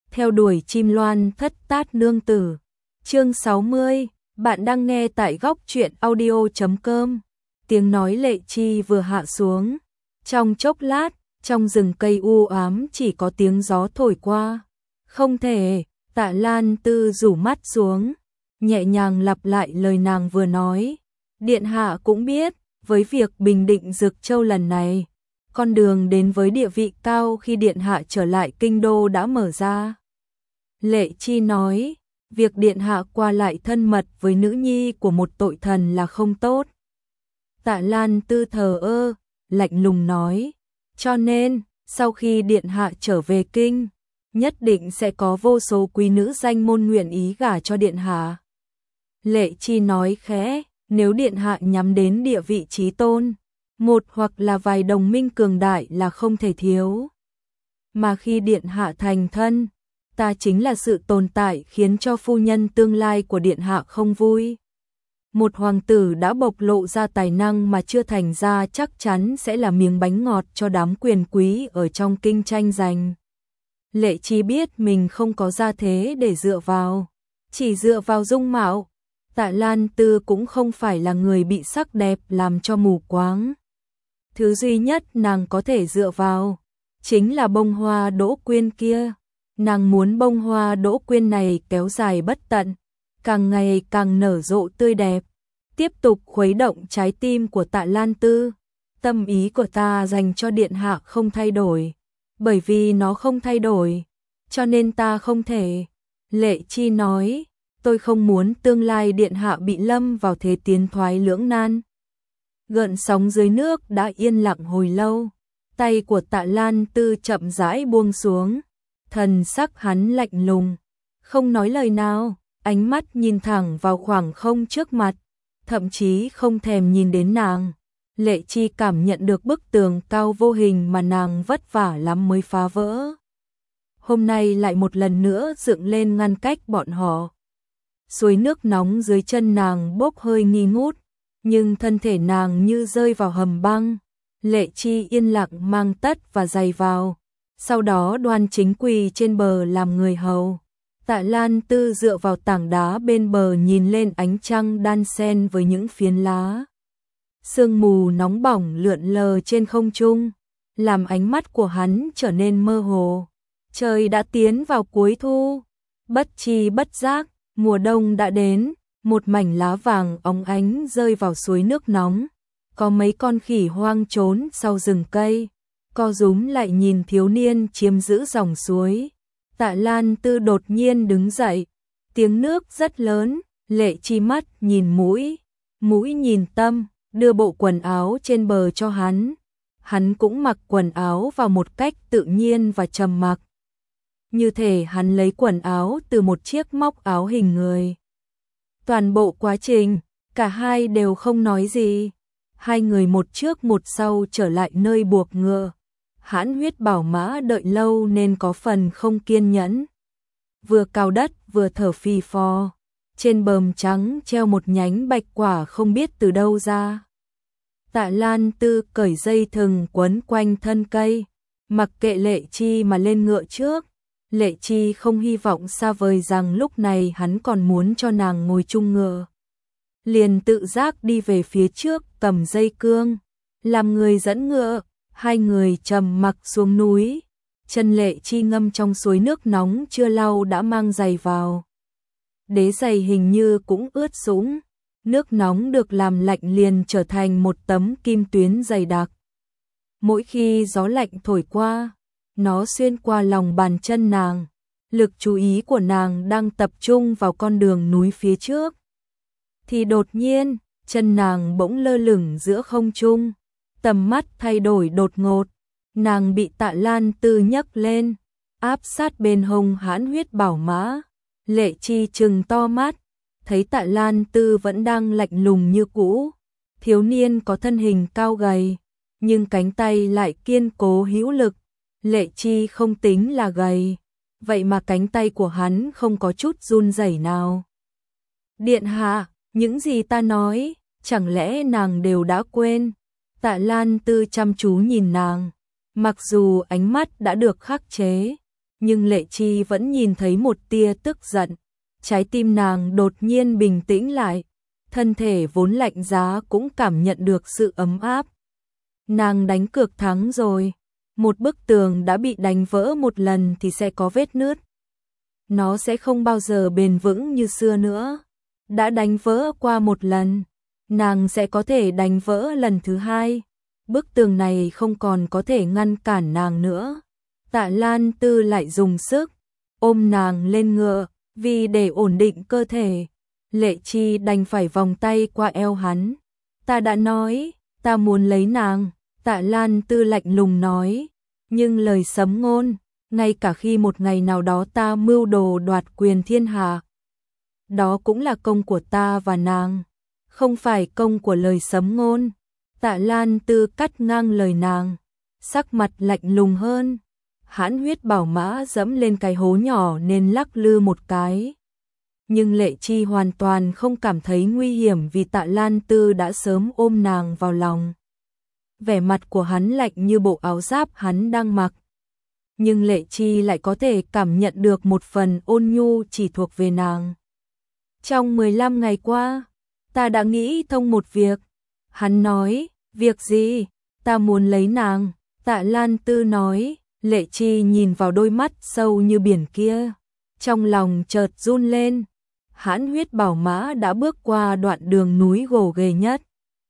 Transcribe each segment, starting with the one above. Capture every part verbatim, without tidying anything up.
theo đuổi chim loan thất tát nương tử. Chương sáu mươi, bạn đang nghe tại góc truyện audio chấm com. Tiếng nói Lệ Chi vừa hạ xuống, trong chốc lát, trong rừng cây u ám chỉ có tiếng gió thổi qua. Không thể, Tạ Lan Tư rủ mắt xuống, nhẹ nhàng lặp lại lời nàng vừa nói. Điện hạ cũng biết, với việc bình định Dực Châu lần này, con đường đến với địa vị cao khi điện hạ trở lại kinh đô đã mở ra. Lệ Chi nói, việc điện hạ qua lại thân mật với nữ nhi của một tội thần là không tốt. Tạ Lan Tư thờ ơ, lạnh lùng nói, cho nên, sau khi điện hạ trở về kinh, nhất định sẽ có vô số quý nữ danh môn nguyện ý gả cho điện hạ. Lệ Chi nói khẽ, nếu điện hạ nhắm đến địa vị chí tôn, một hoặc là vài đồng minh cường đại là không thể thiếu. Mà khi điện hạ thành thân, ta chính là sự tồn tại khiến cho phu nhân tương lai của điện hạ không vui. Một hoàng tử đã bộc lộ ra tài năng mà chưa thành ra chắc chắn sẽ là miếng bánh ngọt cho đám quyền quý ở trong kinh tranh giành. Lệ Chi biết mình không có gia thế để dựa vào, chỉ dựa vào dung mạo. Tạ Lan Tư cũng không phải là người bị sắc đẹp làm cho mù quáng. Thứ duy nhất nàng có thể dựa vào chính là bông hoa đỗ quyên kia. Nàng muốn bông hoa đỗ quyên này kéo dài bất tận, càng ngày càng nở rộ tươi đẹp, tiếp tục khuấy động trái tim của Tạ Lan Tư. Tâm ý của ta dành cho điện hạ không thay đổi, bởi vì nó không thay đổi, cho nên ta không thể. Lệ Chi nói, tôi không muốn tương lai điện hạ bị lâm vào thế tiến thoái lưỡng nan. Gợn sóng dưới nước đã yên lặng hồi lâu, tay của Tạ Lan Tư chậm rãi buông xuống, thần sắc hắn lạnh lùng, không nói lời nào, ánh mắt nhìn thẳng vào khoảng không trước mặt, thậm chí không thèm nhìn đến nàng. Lệ Chi cảm nhận được bức tường cao vô hình mà nàng vất vả lắm mới phá vỡ. Hôm nay lại một lần nữa dựng lên ngăn cách bọn họ. Suối nước nóng dưới chân nàng bốc hơi nghi ngút, nhưng thân thể nàng như rơi vào hầm băng. Lệ Chi yên lặng mang tất và giày vào, sau đó đoan chính quỳ trên bờ làm người hầu. Tạ Lan Tư dựa vào tảng đá bên bờ nhìn lên ánh trăng đan xen với những phiến lá. Sương mù nóng bỏng lượn lờ trên không trung, làm ánh mắt của hắn trở nên mơ hồ. Trời đã tiến vào cuối thu, bất chi bất giác, mùa đông đã đến, một mảnh lá vàng óng ánh rơi vào suối nước nóng. Có mấy con khỉ hoang trốn sau rừng cây, co rúm lại nhìn thiếu niên chiếm giữ dòng suối. Tạ Lan Tư đột nhiên đứng dậy, tiếng nước rất lớn, Lệ Chi mắt nhìn mũi, mũi nhìn tâm, đưa bộ quần áo trên bờ cho hắn. Hắn cũng mặc quần áo vào một cách tự nhiên và trầm mặc, như thể hắn lấy quần áo từ một chiếc móc áo hình người. Toàn bộ quá trình, cả hai đều không nói gì. Hai người một trước một sau trở lại nơi buộc ngựa. Hãn Huyết Bảo Mã đợi lâu nên có phần không kiên nhẫn. Vừa cào đất vừa thở phì phò. Trên bờm trắng treo một nhánh bạch quả không biết từ đâu ra. Tạ Lan Tư cởi dây thừng quấn quanh thân cây, mặc kệ Lệ Chi mà lên ngựa trước. Lệ Chi không hy vọng xa vời rằng lúc này hắn còn muốn cho nàng ngồi chung ngựa. Liền tự giác đi về phía trước cầm dây cương, làm người dẫn ngựa. Hai người trầm mặc xuống núi, chân Lệ Chi ngâm trong suối nước nóng chưa lau đã mang giày vào. Đế giày hình như cũng ướt sũng, nước nóng được làm lạnh liền trở thành một tấm kim tuyến dày đặc. Mỗi khi gió lạnh thổi qua, nó xuyên qua lòng bàn chân nàng, lực chú ý của nàng đang tập trung vào con đường núi phía trước. Thì đột nhiên, chân nàng bỗng lơ lửng giữa không trung. Tầm mắt thay đổi đột ngột, nàng bị Tạ Lan Tư nhấc lên, áp sát bên hông Hãn Huyết Bảo Mã. Lệ Chi trừng to mắt, thấy Tạ Lan Tư vẫn đang lạnh lùng như cũ. Thiếu niên có thân hình cao gầy, nhưng cánh tay lại kiên cố hữu lực. Lệ Chi không tính là gầy, vậy mà cánh tay của hắn không có chút run rẩy nào. Điện hạ, những gì ta nói, chẳng lẽ nàng đều đã quên? Tạ Lan Tư chăm chú nhìn nàng, mặc dù ánh mắt đã được khắc chế, nhưng Lệ Chi vẫn nhìn thấy một tia tức giận. Trái tim nàng đột nhiên bình tĩnh lại, thân thể vốn lạnh giá cũng cảm nhận được sự ấm áp. Nàng đánh cược thắng rồi, một bức tường đã bị đánh vỡ một lần thì sẽ có vết nứt. Nó sẽ không bao giờ bền vững như xưa nữa. Đã đánh vỡ qua một lần, nàng sẽ có thể đánh vỡ lần thứ hai. Bức tường này không còn có thể ngăn cản nàng nữa. Tạ Lan Tư lại dùng sức ôm nàng lên ngựa, vì để ổn định cơ thể, Lệ Chi đành phải vòng tay qua eo hắn. Ta đã nói, ta muốn lấy nàng, Tạ Lan Tư lạnh lùng nói, nhưng lời sấm ngôn, ngay cả khi một ngày nào đó ta mưu đồ đoạt quyền thiên hạ, đó cũng là công của ta và nàng, không phải công của lời sấm ngôn. Tạ Lan Tư cắt ngang lời nàng, sắc mặt lạnh lùng hơn. Hãn Huyết bảo mã dẫm lên cái hố nhỏ nên lắc lư một cái. Nhưng Lệ Chi hoàn toàn không cảm thấy nguy hiểm vì Tạ Lan Tư đã sớm ôm nàng vào lòng. Vẻ mặt của hắn lạnh như bộ áo giáp hắn đang mặc. Nhưng Lệ Chi lại có thể cảm nhận được một phần ôn nhu chỉ thuộc về nàng. Trong mười lăm ngày qua, ta đã nghĩ thông một việc. Hắn nói, việc gì? Ta muốn lấy nàng. Tạ Lan Tư nói. Lệ Chi nhìn vào đôi mắt sâu như biển kia, trong lòng chợt run lên. Hãn Huyết bảo mã đã bước qua đoạn đường núi gồ ghề nhất.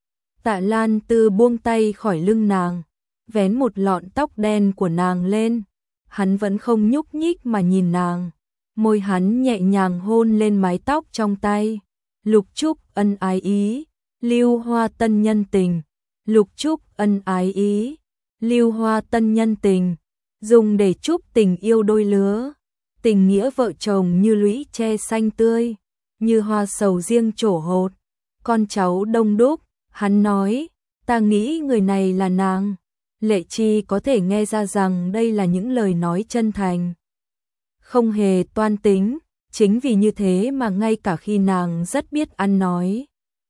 Tạ Lan Tư buông tay khỏi lưng nàng, vén một lọn tóc đen của nàng lên. Hắn vẫn không nhúc nhích mà nhìn nàng. Môi hắn nhẹ nhàng hôn lên mái tóc trong tay. Lục Trúc ân ái ý, Lưu Hoa tân nhân tình. Lục Trúc ân ái ý, Lưu Hoa tân nhân tình. Dùng để chúc tình yêu đôi lứa, tình nghĩa vợ chồng như lũy tre xanh tươi, như hoa sầu riêng trổ hột, con cháu đông đúc. Hắn nói, ta nghĩ người này là nàng. Lệ Chi có thể nghe ra rằng đây là những lời nói chân thành, không hề toan tính. Chính vì như thế mà ngay cả khi nàng rất biết ăn nói,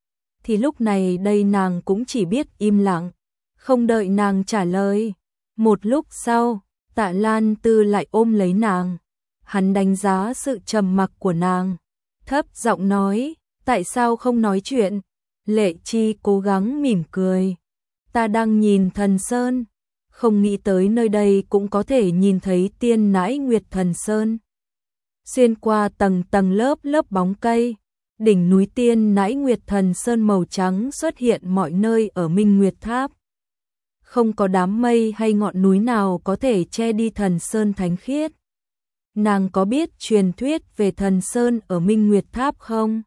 thì lúc này đây nàng cũng chỉ biết im lặng, không đợi nàng trả lời. Một lúc sau, Tạ Lan Tư lại ôm lấy nàng. Hắn đánh giá sự trầm mặc của nàng, thấp giọng nói, tại sao không nói chuyện? Lệ Chi cố gắng mỉm cười. Ta đang nhìn Thần Sơn, không nghĩ tới nơi đây cũng có thể nhìn thấy tiên nãi Nguyệt Thần Sơn. Xuyên qua tầng tầng lớp lớp bóng cây, đỉnh núi tiên nãi Nguyệt Thần Sơn màu trắng xuất hiện mọi nơi ở Minh Nguyệt Tháp. Không có đám mây hay ngọn núi nào có thể che đi Thần Sơn thánh khiết. Nàng có biết truyền thuyết về Thần Sơn ở Minh Nguyệt Tháp không?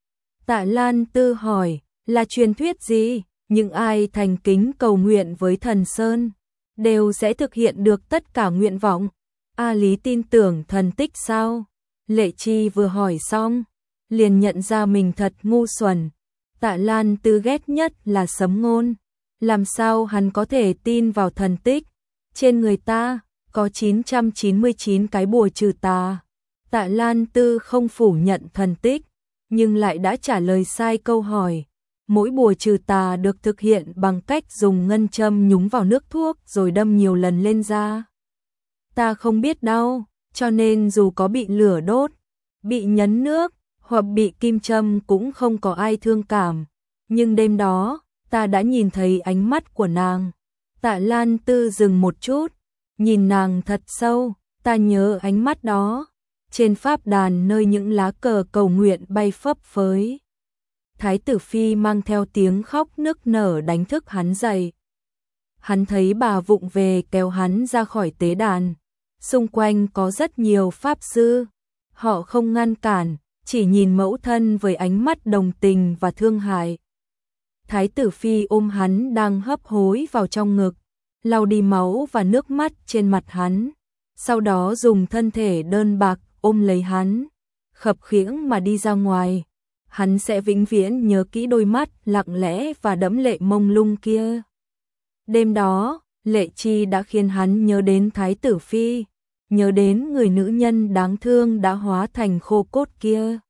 Tạ Lan Tư hỏi, là truyền thuyết gì? Những ai thành kính cầu nguyện với Thần Sơn đều sẽ thực hiện được tất cả nguyện vọng. A Lý tin tưởng thần tích sao? Lệ Chi vừa hỏi xong, liền nhận ra mình thật ngu xuẩn. Tạ Lan Tư ghét nhất là sấm ngôn. Làm sao hắn có thể tin vào thần tích? Trên người ta có chín trăm chín mươi chín cái bùa trừ tà. Tạ Lan Tư không phủ nhận thần tích, nhưng lại đã trả lời sai câu hỏi. Mỗi bùa trừ tà được thực hiện bằng cách dùng ngân châm nhúng vào nước thuốc rồi đâm nhiều lần lên da. Ta không biết đâu, cho nên dù có bị lửa đốt, bị nhấn nước, hoặc bị kim châm cũng không có ai thương cảm. Nhưng đêm đó, ta đã nhìn thấy ánh mắt của nàng. Tạ Lan Tư dừng một chút, nhìn nàng thật sâu. Ta nhớ ánh mắt đó, trên pháp đàn nơi những lá cờ cầu nguyện bay phấp phới. Thái tử phi mang theo tiếng khóc nức nở đánh thức hắn dậy. Hắn thấy bà vụng về kéo hắn ra khỏi tế đàn. Xung quanh có rất nhiều pháp sư. Họ không ngăn cản, chỉ nhìn mẫu thân với ánh mắt đồng tình và thương hại. Thái tử phi ôm hắn đang hấp hối vào trong ngực, lau đi máu và nước mắt trên mặt hắn. Sau đó dùng thân thể đơn bạc ôm lấy hắn, khập khiễng mà đi ra ngoài. Hắn sẽ vĩnh viễn nhớ kỹ đôi mắt lặng lẽ và đẫm lệ mông lung kia. Đêm đó, Lệ Chi đã khiến hắn nhớ đến Thái tử phi, nhớ đến người nữ nhân đáng thương đã hóa thành khô cốt kia.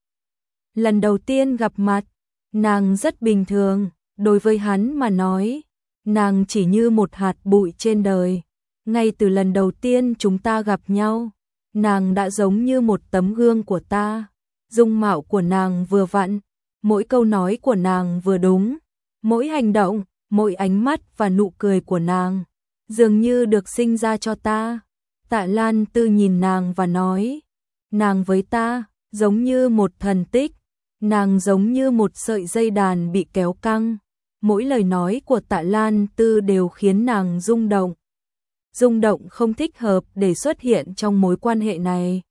Lần đầu tiên gặp mặt, nàng rất bình thường, đối với hắn mà nói, nàng chỉ như một hạt bụi trên đời. Ngay từ lần đầu tiên chúng ta gặp nhau, nàng đã giống như một tấm gương của ta. Dung mạo của nàng vừa vặn, mỗi câu nói của nàng vừa đúng, mỗi hành động, mỗi ánh mắt và nụ cười của nàng dường như được sinh ra cho ta. Tạ Lan Tư nhìn nàng và nói, nàng với ta giống như một thần tích, nàng giống như một sợi dây đàn bị kéo căng. Mỗi lời nói của Tạ Lan Tư đều khiến nàng rung động. Rung động không thích hợp để xuất hiện trong mối quan hệ này.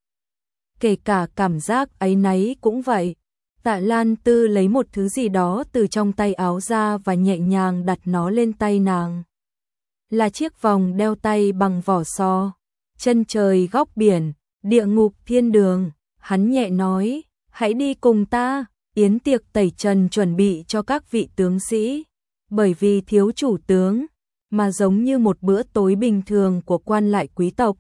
Kể cả cảm giác áy náy cũng vậy. Tạ Lan Tư lấy một thứ gì đó từ trong tay áo ra và nhẹ nhàng đặt nó lên tay nàng. Là chiếc vòng đeo tay bằng vỏ sò. Chân trời góc biển, địa ngục thiên đường. Hắn nhẹ nói, hãy đi cùng ta. Yến tiệc tẩy trần chuẩn bị cho các vị tướng sĩ. Bởi vì thiếu chủ tướng, mà giống như một bữa tối bình thường của quan lại quý tộc.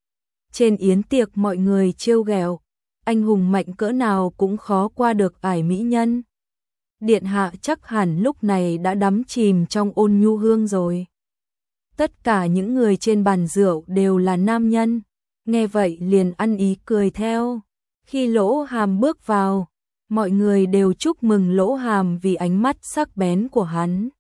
Trên yến tiệc mọi người trêu ghẹo, anh hùng mạnh cỡ nào cũng khó qua được ải mỹ nhân. Điện hạ chắc hẳn lúc này đã đắm chìm trong ôn nhu hương rồi. Tất cả những người trên bàn rượu đều là nam nhân, nghe vậy liền ăn ý cười theo. Khi Lỗ Hàm bước vào, mọi người đều chúc mừng Lỗ Hàm vì ánh mắt sắc bén của hắn.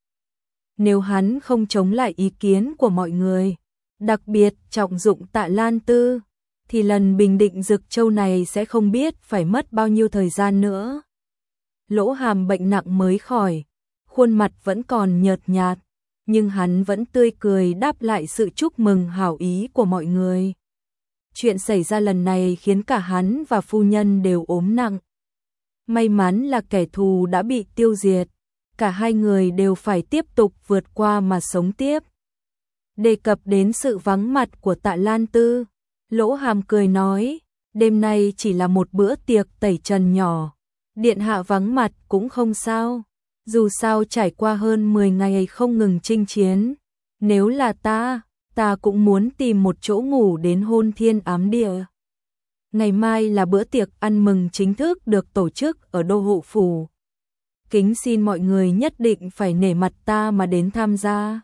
Nếu hắn không chống lại ý kiến của mọi người, đặc biệt trọng dụng Tạ Lan Tư, thì lần bình định Dực Châu này sẽ không biết phải mất bao nhiêu thời gian nữa. Lỗ Hàm bệnh nặng mới khỏi, khuôn mặt vẫn còn nhợt nhạt, nhưng hắn vẫn tươi cười đáp lại sự chúc mừng hảo ý của mọi người. Chuyện xảy ra lần này khiến cả hắn và phu nhân đều ốm nặng. May mắn là kẻ thù đã bị tiêu diệt, cả hai người đều phải tiếp tục vượt qua mà sống tiếp. Đề cập đến sự vắng mặt của Tạ Lan Tư, Lỗ Hàm cười nói, đêm nay chỉ là một bữa tiệc tẩy trần nhỏ, điện hạ vắng mặt cũng không sao, dù sao trải qua hơn mười ngày không ngừng chinh chiến, nếu là ta, ta cũng muốn tìm một chỗ ngủ đến hôn thiên ám địa. Ngày mai là bữa tiệc ăn mừng chính thức được tổ chức ở Đô Hộ Phủ. Kính xin mọi người nhất định phải nể mặt ta mà đến tham gia.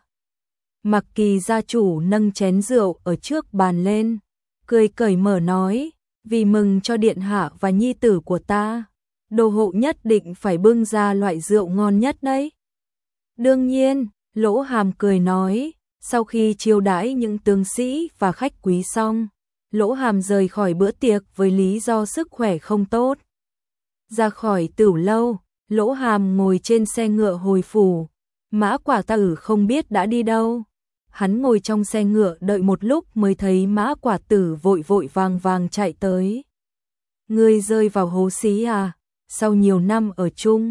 Mặc Kỳ gia chủ nâng chén rượu ở trước bàn lên, cười cởi mở nói, vì mừng cho điện hạ và nhi tử của ta, Đô hộ nhất định phải bưng ra loại rượu ngon nhất đấy. Đương nhiên, Lỗ Hàm cười nói, sau khi chiêu đãi những tướng sĩ và khách quý xong, Lỗ Hàm rời khỏi bữa tiệc với lý do sức khỏe không tốt. Ra khỏi Tửu lâu, Lỗ Hàm ngồi trên xe ngựa hồi phủ, Mã Quả Tử không biết đã đi đâu. Hắn ngồi trong xe ngựa đợi một lúc mới thấy Mã Quả Tử vội vội vàng vàng chạy tới. Ngươi rơi vào hố xí à, sau nhiều năm ở chung.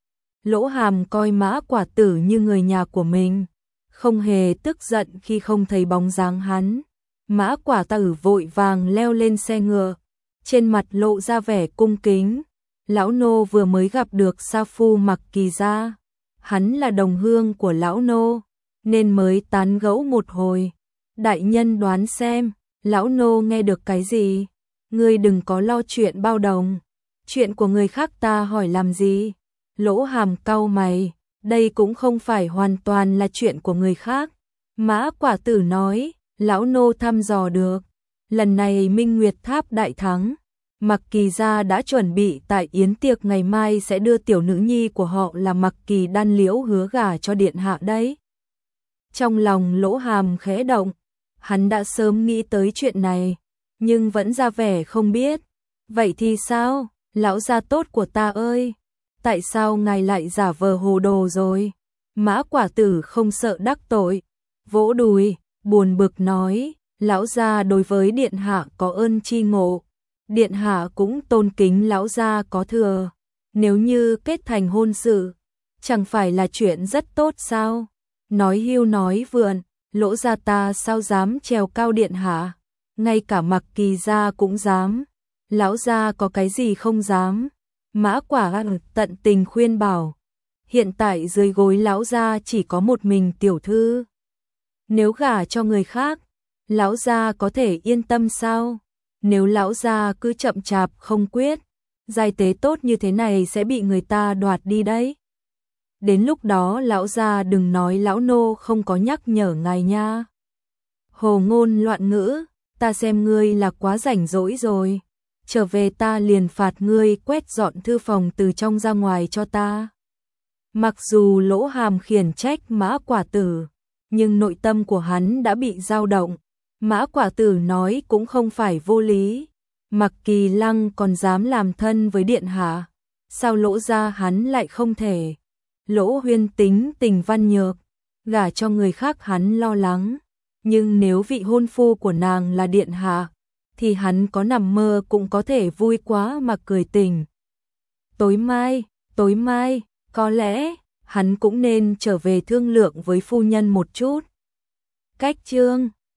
Lỗ Hàm coi Mã Quả Tử như người nhà của mình, không hề tức giận khi không thấy bóng dáng hắn. Mã Quả Tử vội vàng leo lên xe ngựa, trên mặt lộ ra vẻ cung kính. Lão nô vừa mới gặp được sa phu Mặc Kỳ gia, hắn là đồng hương của lão nô, nên mới tán gẫu một hồi. Đại nhân đoán xem, lão nô nghe được cái gì? Ngươi đừng có lo chuyện bao đồng, chuyện của người khác ta hỏi làm gì? Lỗ Hàm cau mày, đây cũng không phải hoàn toàn là chuyện của người khác. Mã Quả Tử nói, lão nô thăm dò được, lần này Minh Nguyệt Tháp đại thắng, Mặc Kỳ gia đã chuẩn bị tại yến tiệc ngày mai sẽ đưa tiểu nữ nhi của họ là Mặc Kỳ Đan Liễu hứa gả cho điện hạ đấy. Trong lòng Lỗ Hàm khẽ động, hắn đã sớm nghĩ tới chuyện này, nhưng vẫn ra vẻ không biết. Vậy thì sao, lão gia tốt của ta ơi, tại sao ngài lại giả vờ hồ đồ rồi? Mã Quả Tử không sợ đắc tội, vỗ đùi, buồn bực nói, lão gia đối với điện hạ có ơn chi ngộ, điện hạ cũng tôn kính lão gia có thừa, nếu như kết thành hôn sự, chẳng phải là chuyện rất tốt sao? Nói hưu nói vượn, Lỗ gia ta sao dám trèo cao điện hạ, ngay cả Mặc Kỳ gia cũng dám, lão gia có cái gì không dám? Mã Quả tận tình khuyên bảo, hiện tại dưới gối lão gia chỉ có một mình tiểu thư, nếu gả cho người khác, lão gia có thể yên tâm sao? Nếu lão gia cứ chậm chạp không quyết, giai tế tốt như thế này sẽ bị người ta đoạt đi đấy. Đến lúc đó lão gia đừng nói lão nô không có nhắc nhở ngài nha. Hồ ngôn loạn ngữ, ta xem ngươi là quá rảnh rỗi rồi, trở về ta liền phạt ngươi quét dọn thư phòng từ trong ra ngoài cho ta. Mặc dù Lỗ Hàm khiển trách Mã Quả Tử, nhưng nội tâm của hắn đã bị dao động. Mã Quả Tử nói cũng không phải vô lý, Mặc Kỳ Lăng còn dám làm thân với điện hạ, sao Lỗ gia hắn lại không thể? Lỗ Huyên tính tình văn nhược, gả cho người khác hắn lo lắng, nhưng nếu vị hôn phu của nàng là điện hạ, thì hắn có nằm mơ cũng có thể vui quá mà cười tỉnh. Tối mai, tối mai, có lẽ hắn cũng nên trở về thương lượng với phu nhân một chút. Cách chương